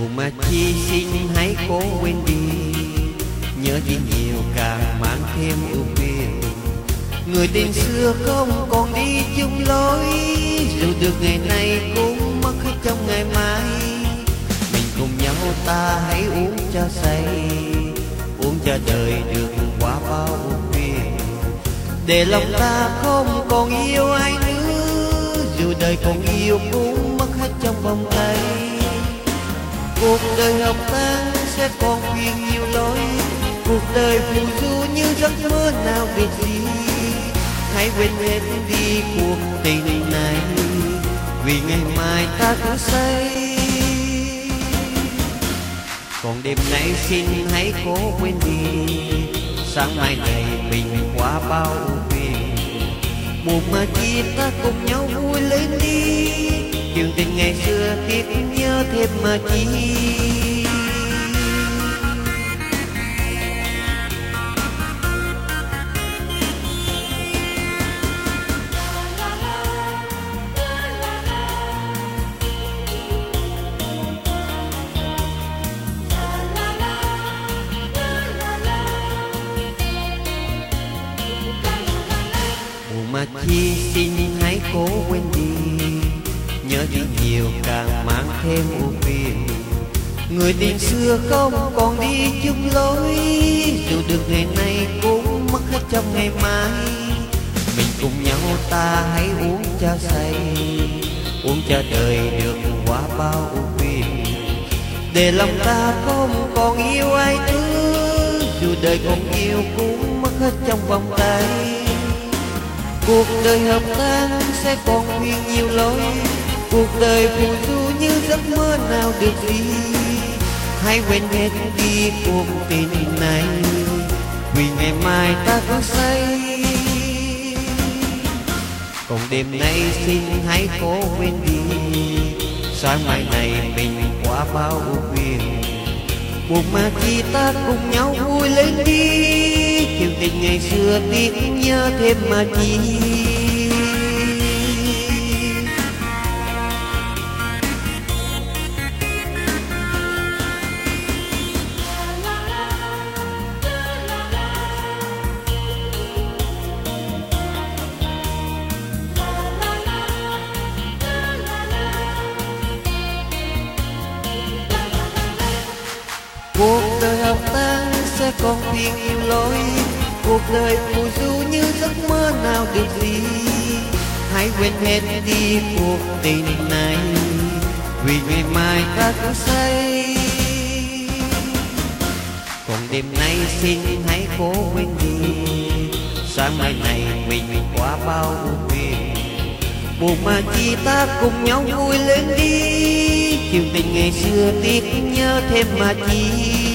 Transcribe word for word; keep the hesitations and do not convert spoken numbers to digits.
buồn mà chi xin hãy cố quên đi, nhớ chỉ nhiều càng mang thêm ưu phiền. Người tình xưa không còn đi chung lối, dù được ngày nay cũng mất hết trong ngày mai. Mình cùng nhau ta hãy uống cho say, uống cho đời được qua bao ưu phiền. Để lòng ta không còn yêu ai nữa, dù đời còn yêu cũng mất hết trong vòng tay. Cuộc đời hợp tan sẽ còn phiền nhiều lối, cuộc đời phù du như giấc mơ nào biệt gì. Hãy quên hết đi cuộc tình này, vì ngày mai ta cứ say. Còn đêm nay xin hãy cố quên đi, sáng mai này mình qua bao ưu phiền. Buồn mà chi ta cùng nhau vui lên đi, chuyện tình ngày xưa tiếc nhớ thêm mà chi. Buồn mà chi xin hãy cố quên đi, nhớ chỉ nhiều càng mang thêm ưu phiền. Người tình xưa không còn đi chung lối, dù được ngày nay cũng mất hết trong ngày mai. Mình cùng nhau ta hãy uống cho say, uống cho đời được qua bao ưu phiền. Để lòng ta không còn yêu ai nữa, dù đời còn yêu cũng mất hết trong vòng tay. Cuộc đời hợp tan sẽ còn phiền nhiều lối, cuộc đời phù du như giấc mơ nào được gì. Hãy quên hết đi cuộc tình này, vì ngày mai ta có say. Còn đêm nay xin hãy cố quên đi, sáng mai này mình qua bao ưu phiền. Buồn mà chi ta cùng nhau vui lên đi, chuyện tình ngày xưa tiếc nhớ thêm mà chi. Cuộc đời hợp tan sẽ còn phiền nhiều lối, cuộc đời phù du như giấc mơ nào được gì. Hãy quên hết đi cuộc tình này, vì ngày mai ta có say. Còn đêm nay xin hãy cố quên đi, sáng mai này mình qua bao ưu phiền. Buồn mà chi ta cùng nhau vui lên đi, chuyện tình ngày xưa tiếc nhớ thêm mà chi.